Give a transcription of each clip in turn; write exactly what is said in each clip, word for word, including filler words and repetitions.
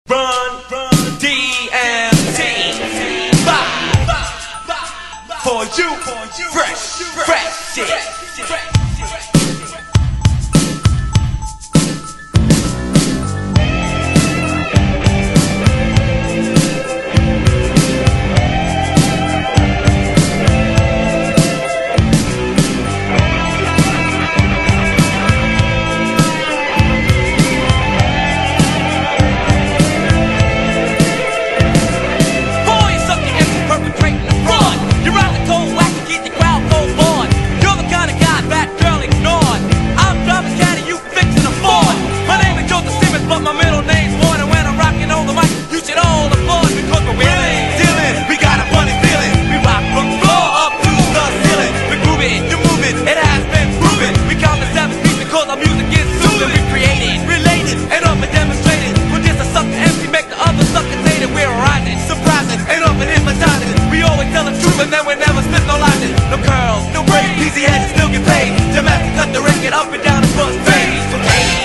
Run, run, D M T. For you, fresh, fresh shit. And then we never spit no logic, no curls, no braids. Easy heads still get paid. Domestic cut the record up and down the bus fades. So hey.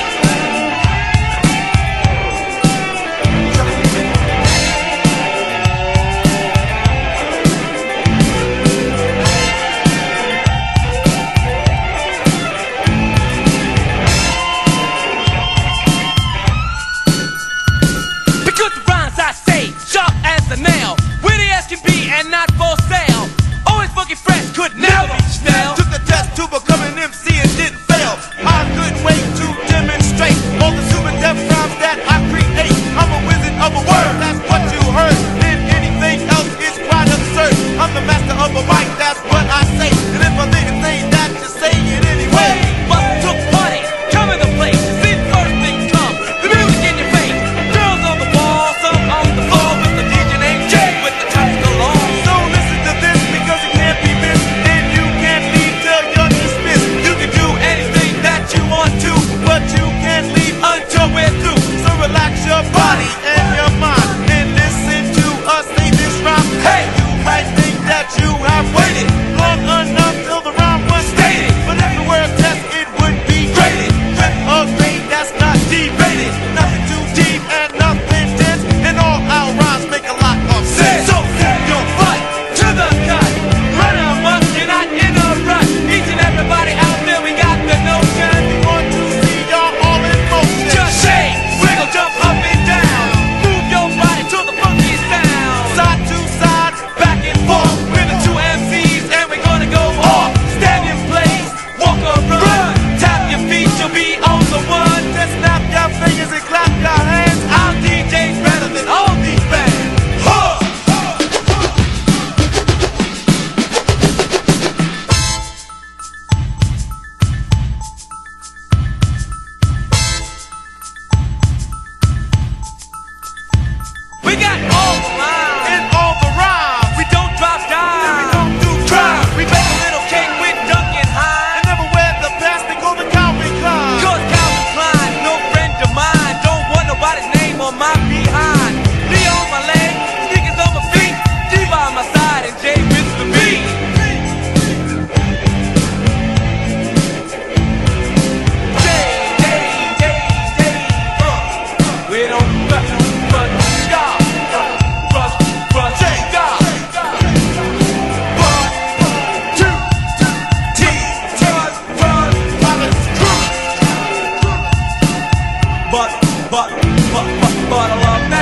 Because the rhymes I say, sharp as a nail, witty as can be and not for sale. Always funky fresh, could never be stale. Took the test to become an M C and didn't fail. I couldn't wait to demonstrate all the super depth rhymes that I create. I'm a wizard of a word, that's what you heard. And anything else is quite absurd. I'm the master of a mic, that's what I say. And if I didn't say that, just say it anyway. Bust took party, come in the place. See the first thing come, the music in your face. Girls on the wall, some on the floor with the D J named Jay with the touch galore. So listen to this because it can't be missed. And you can't leave till you're dismissed. You can do anything that you want to, But you can't leave until we're through. So relax your body and your mind and listen to us say this rhyme. Hey! You might think that you have waited long enough till the rhyme was stated. But if the word test, it would be graded. With a grade that's not debated. Nothing too deep and nothing dense. And all our rhymes make a lot of sense. So set your butt to the cut. Run amok, you're not in a rush. Each and everybody out there, we got the notion. We want to see y'all all in motion. Just shake, wiggle, jump up and down. Move your body to the funky sound. Side to side, back and forth. We're the two M Cs and we're gonna go off. Stand in place, walk or run. Tap your feet, you'll be on the one. Just snap your fingers and clap your hands. Our D J's better than all these bands. Huh! We got all the lines. And all the rhymes. We don't drop And we down. don't do crime. We bake a little cake with Duncan Hines. And never wear the plastic on the Calvin Klein. Cause Calvin Klein, no friend of mine. Don't want nobody's name on my behind. Lee on my leg, sneakers on my feet. G by my side and Jay with the beat. Jay, Jay, Jay, Jay, uh. We don't rush, rush, stop. Rush, rush, stop. One, two, T, run, run, College. but, but, but, but, but I love